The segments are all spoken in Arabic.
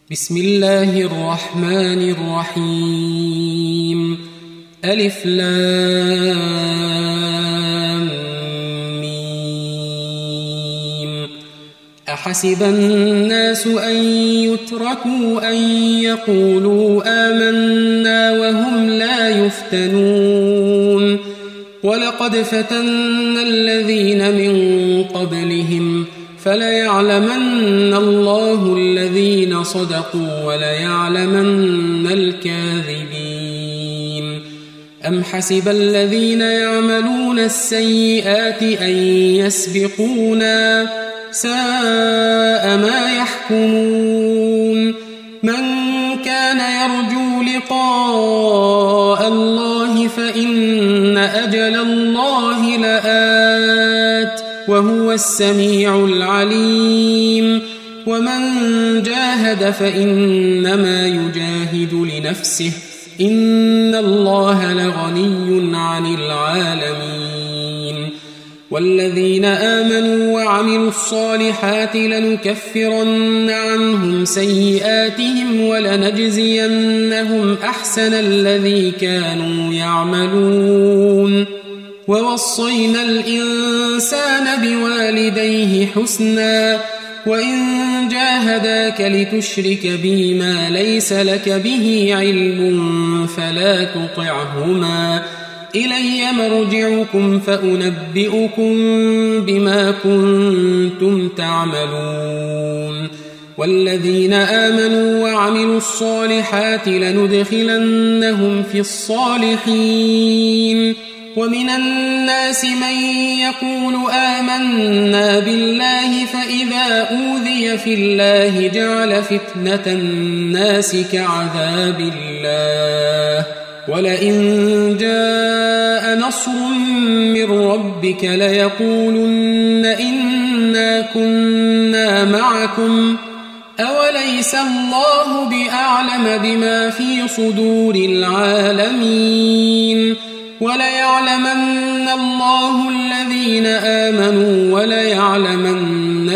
بسم الله الرحمن الرحيم ألف لام ميم أحسب الناس أن يتركوا أن يقولوا آمنا وهم لا يفتنون ولقد فتنا الذين من قبلهم فليعلمن الله الذين صدقوا وليعلمن الكاذبين أم حسب الذين يعملون السيئات أن يسبقونا ساء ما يحكمون من كان يرجو لقاء الله فإن أجل الله لآت وهو السميع العليم ومن جاهد فإنما يجاهد لنفسه إن الله لغني عن العالمين والذين آمنوا وعملوا الصالحات لنكفرن عنهم سيئاتهم ولنجزينهم أحسن الذي كانوا يعملون ووصينا الإنسان بوالديه حسنا وإن جاهداك لتشرك بي ما ليس لك به علم فلا تطعهما إلي مرجعكم فأنبئكم بما كنتم تعملون والذين آمنوا وعملوا الصالحات لندخلنهم في الصالحين ومن الناس من يقول آمنا بالله فإذا أوذي في الله جعل فتنة الناس كعذاب الله ولئن جاء نصر من ربك ليقولن إنا كنا معكم أوليس الله بأعلم بما في صدور العالمين وليعلمن الله الذين آمنوا وليعلمن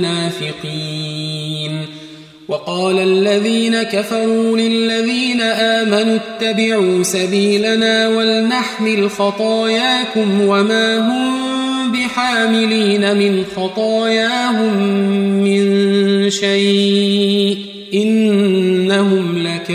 المنافقين وقال الذين كفروا للذين آمنوا اتبعوا سبيلنا ولنحمل خطاياكم وما هم بحاملين من خطاياهم من شيء إنهم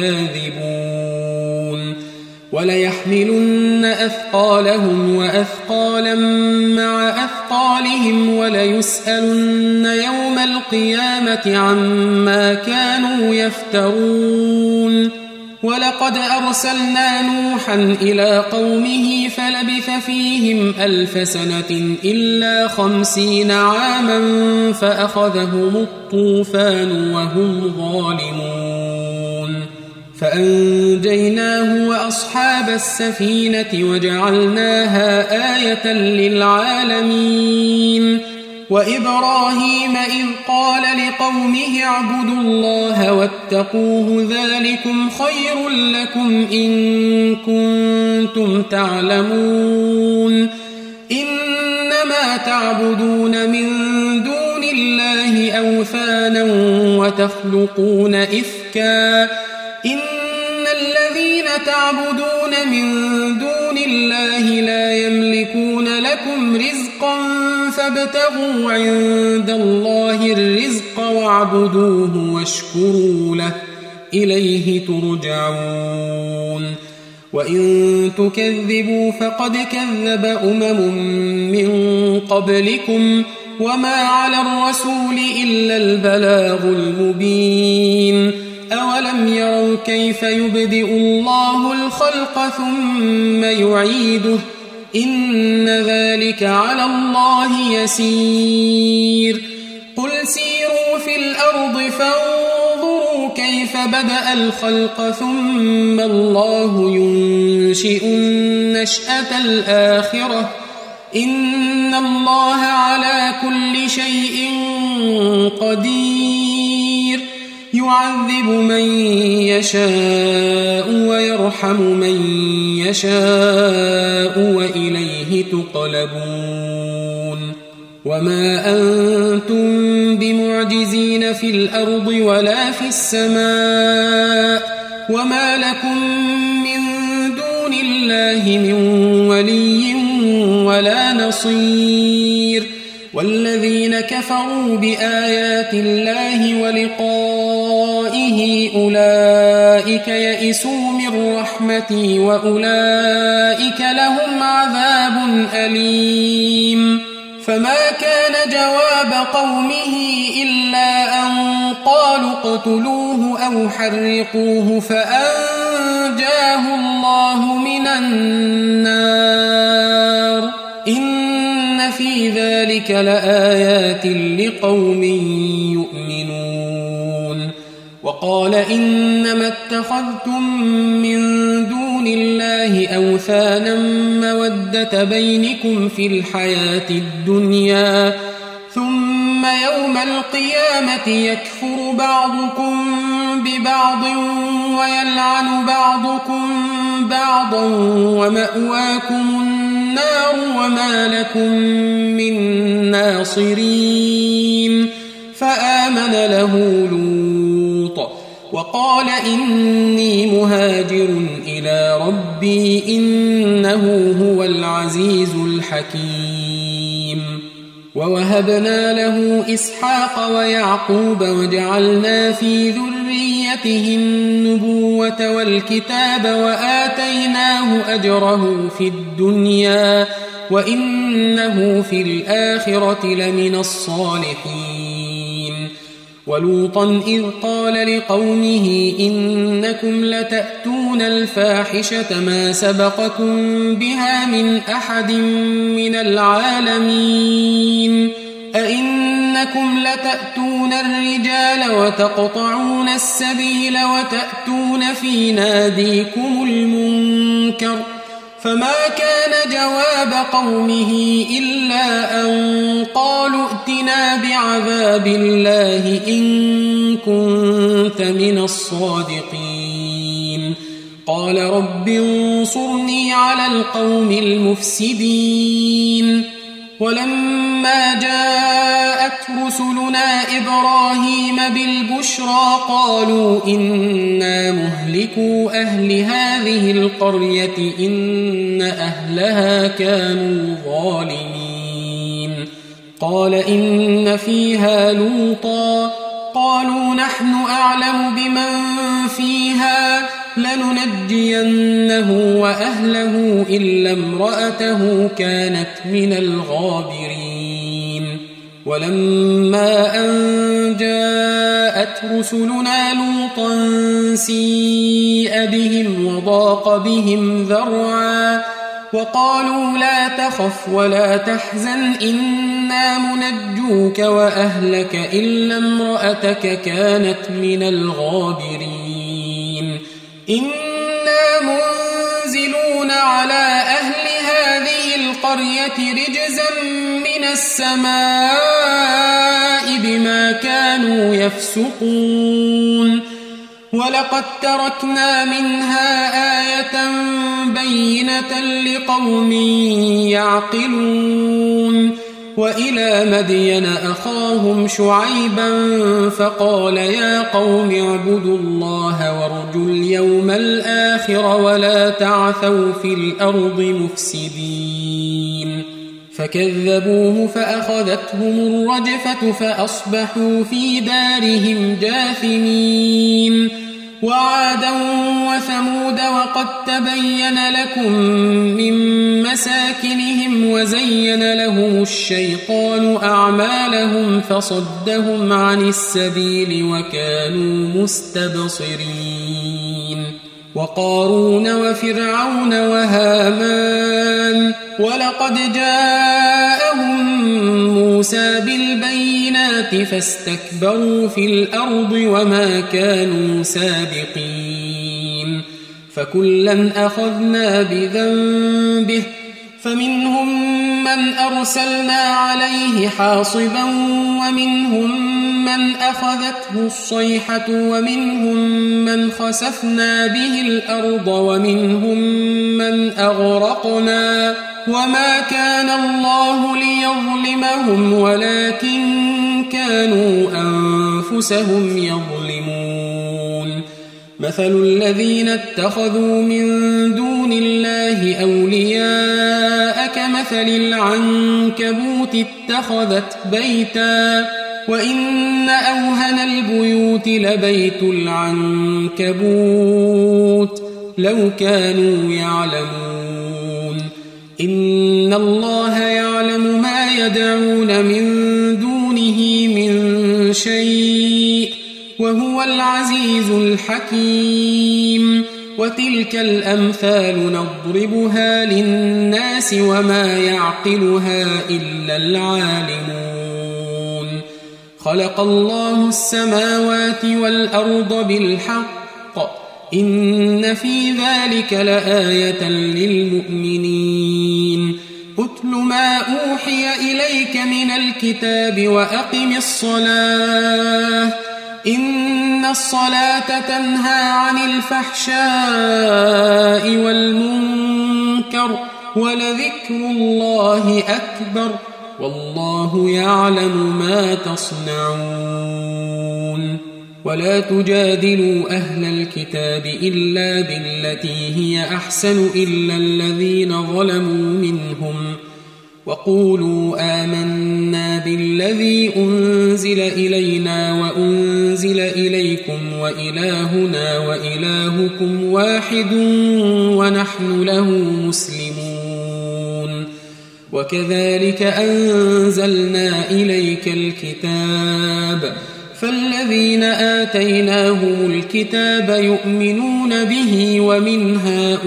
لكاذبون وليحملن أثقالهم وأثقالا مع أثقالهم وليسألن يوم القيامة عما كانوا يفترون ولقد أرسلنا نوحا إلى قومه فلبث فيهم 1000 سنة إلا 50 عاما فأخذهم الطوفان وهم ظالمون فأنجيناه وأصحاب السفينة وجعلناها آية للعالمين وإبراهيم إذ قال لقومه اعبدوا الله واتقوه ذلكم خير لكم إن كنتم تعلمون إنما تعبدون من دون الله أوثانا وتخلقون إفكا إن الذين تعبدون من دون الله لا يملكون لكم رزقا فابتغوا عند الله الرزق واعبدوه واشكروا له إليه ترجعون وإن تكذبوا فقد كذب من قبلكم وما على الرسول إلا البلاغ المبين أولم يروا كيف يبدئ الله الخلق ثم يعيده إن ذلك على الله يسير قل سيروا في الأرض فانظروا كيف بدأ الخلق ثم الله ينشئ النشأة الآخرة إن الله على كل شيء قدير يعذب من يشاء ويرحم من يشاء وإليه تقلبون وما أنتم بمعجزين في الأرض ولا في السماء وما لكم من دون الله من ولي ولا نصير والذين كفروا بآيات الله ولقائه أولئك يئسوا من رحمتي وأولئك لهم عذاب أليم فما كان جواب قومه إلا أن قالوا اقتلوه أو حرقوه فأنجاه الله من النار إن في ذلك لآيات لقوم يؤمنون وقال إنما اتخذتم من دون الله أوثانا مودة بينكم في الحياة الدنيا ثم يوم القيامة يكفر بعضكم ببعض ويلعن بعضكم بعضا ومأواكم النار وما لكم من ناصرين فآمن له لوط وقال إني مهاجر إلى ربي إنه هو العزيز الحكيم ووهبنا له إسحاق ويعقوب وجعلنا في ذريته النبوة والكتاب وآتيناه أجره في الدنيا وإنه في الآخرة لمن الصالحين ولوطا إذ قال لقومه إنكم لتأتون الفاحشة ما سبقكم بها من أحد من العالمين أئنكم لتأتون الرجال وتقطعون السبيل وتأتون في ناديكم المنكر فما كان جواب قومه إلا أن قالوا ائتنا بعذاب الله إن كنت من الصادقين قال رب انصرني على القوم المفسدين ولما جاءت رسلنا إبراهيم بالبشرى قالوا إنا مهلكوا أهل هذه القرية إن أهلها كانوا ظالمين قال إن فيها لوطا قالوا نحن أعلم بمن فيها لننجينه وأهله إلا امرأته كانت من الغابرين ولما أن جاءت رسلنا لوطا سيء بهم وضاق بهم ذرعا وقالوا لا تخف ولا تحزن إنا منجوك وأهلك إلا امرأتك كانت من الغابرين إنا منزلون على أهل هذه القرية رجزا من السماء بما كانوا يفسقون ولقد تركنا منها آية بينة لقوم يعقلون وإلى مدين أخاهم شعيبا فقال يا قوم اعبدوا الله وارجوا اليوم الآخر ولا تعثوا في الأرض مفسدين فكذبوه فأخذتهم الرجفة فأصبحوا في دارهم جاثمين وعادا وثمود وقد تبين لكم من مساكنهم وزين لهم الشيطان أعمالهم فصدهم عن السبيل وكانوا مستبصرين وقارون وفرعون وهامان ولقد جاءهم موسى بالبينات فاستكبروا في الأرض وما كانوا سابقين فكلا أخذنا بذنبه فمنهم من أرسلنا عليه حاصبا ومنهم من أخذته الصيحة ومنهم من خسفنا به الأرض ومنهم من أغرقنا وما كان الله ليظلمهم ولكن كانوا أنفسهم يظلمون مثل الذين اتخذوا من دون الله أولياء كمثل العنكبوت اتخذت بيتا وإن أوهن البيوت لبيت العنكبوت لو كانوا يعلمون إن الله يعلم ما يدعون من دونه من شيء وهو العزيز الحكيم وتلك الأمثال نضربها للناس وما يعقلها إلا العالمون خلق الله السماوات والأرض بالحق إن في ذلك لآية للمؤمنين أتل ما أوحي إليك من الكتاب وأقم الصلاة إن الصلاة تنهى عن الفحشاء والمنكر ولذكر الله أكبر والله يعلم ما تصنعون ولا تجادلوا أهل الكتاب إلا بالتي هي أحسن إلا الذين ظلموا منهم وقولوا آمنا بالذي أنزل إلينا وأنزل إليكم وإلهنا وإلهكم واحد ونحن له مسلمون وكذلك أنزلنا إليك الكتاب فالذين آتيناهم الكتاب يؤمنون به ومن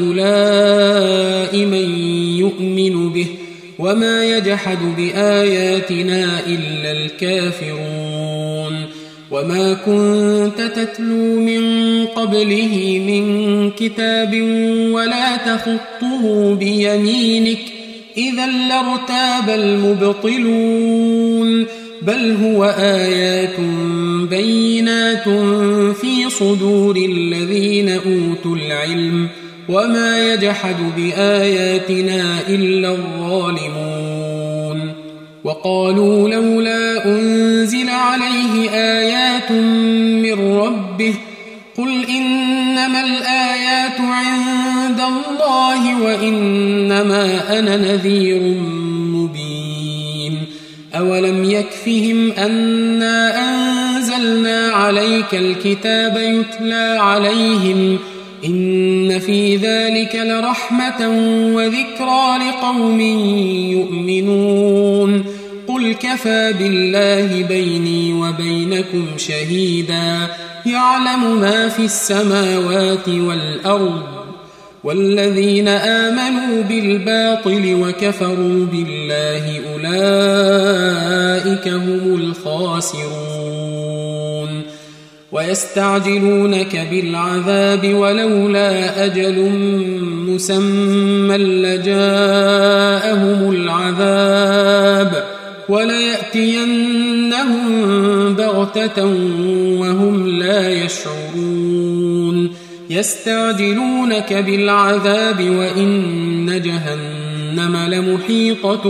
هؤلاء من يؤمن به وما يجحد بآياتنا إلا الكافرون وما كنت تتلو من قبله من كتاب ولا تخطه بيمينك إذا لارتاب المبطلون بل هو آيات بينات في صدور الذين أوتوا العلم وما يجحد بآياتنا إلا الظالمون وقالوا لولا أنزل عليه آيات من ربه قل إنما الآيات عند الله وإنما أنا نذير مبين أولم يكفهم أنا أنزلنا عليك الكتاب يتلى عليهم إن في ذلك لرحمة وذكرى لقوم يؤمنون قل كفى بالله بيني وبينكم شهيدا يعلم ما في السماوات والأرض والذين آمنوا بالباطل وكفروا بالله أولئك هم الخاسرون ويستعجلونك بالعذاب ولولا أجل مسمى لجاءهم العذاب وليأتينهم بغتة وهم لا يشعرون يستعجلونك بالعذاب وإن جهنم لمحيطة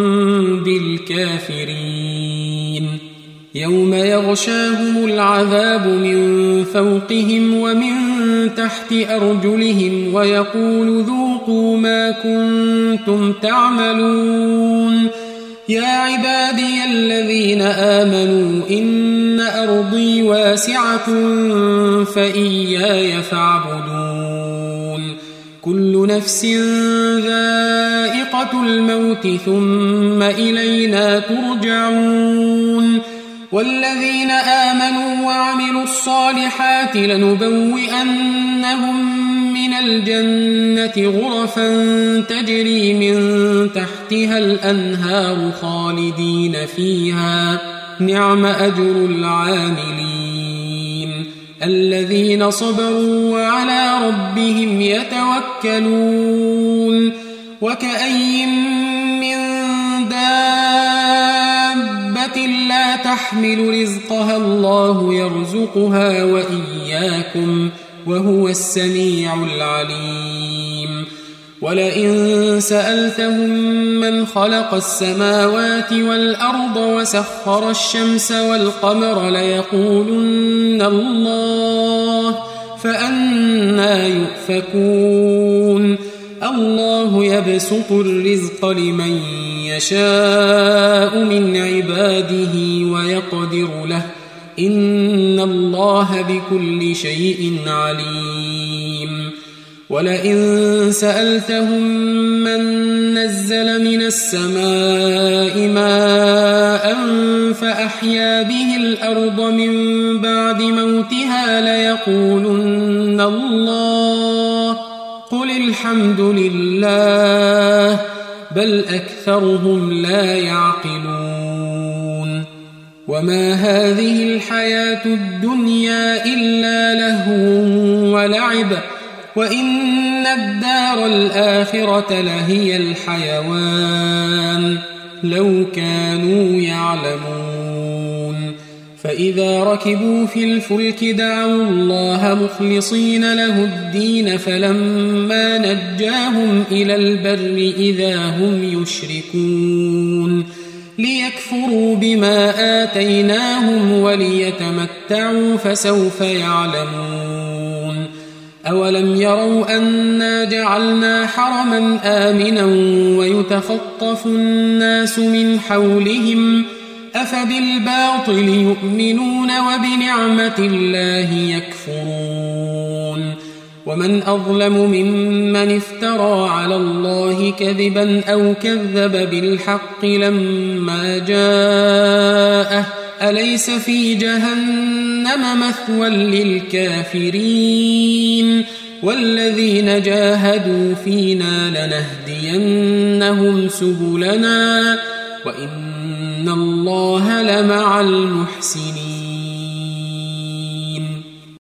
بالكافرين يوم يغشاهم العذاب من فوقهم ومن تحت أرجلهم ويقول ذوقوا ما كنتم تعملون يا عبادي الذين آمنوا إن أرضي واسعة فإياي فاعبدون كل نفس ذائقة الموت ثم إلينا ترجعون والذين آمنوا وعملوا الصالحات لنبوئنهم من الجنة غرفا تجري من تحتها الأنهار خالدين فيها نعم أجر العاملين الذين صبروا وعلى ربهم يتوكلون وكأي من دابة لا تحمل رزقها الله يرزقها وإياكم وهو السميع العليم ولئن سألتهم من خلق السماوات والأرض وسخر الشمس والقمر ليقولن الله فأنى يؤفكون الله يبسط الرزق لمن يشاء من عباده ويقدر له إن الله بكل شيء عليم ولئن سألتهم من نزل من السماء ماء فأحيا به الأرض من بعد موتها ليقولن الله قل الحمد لله بل أكثرهم لا يعقلون وما هذه الحياة الدنيا إلا لهو ولعب وإن الدار الآخرة لهي الحيوان لو كانوا يعلمون فإذا ركبوا في الفلك دعوا الله مخلصين له الدين فلما نجاهم إلى البر إذا هم يشركون ليكفروا بما آتيناهم وليتمتعوا فسوف يعلمون أولم يروا أنا جعلنا حرما آمنا ويتخطف الناس من حولهم أفبالباطل يؤمنون وبنعمة الله يكفرون ومن أظلم ممن افترى على الله كذبا أو كذب بالحق لما جاءه أليس في جهنم مثوى للكافرين والذين جاهدوا فينا لنهدينهم سبلنا وإن الله لمع المحسنين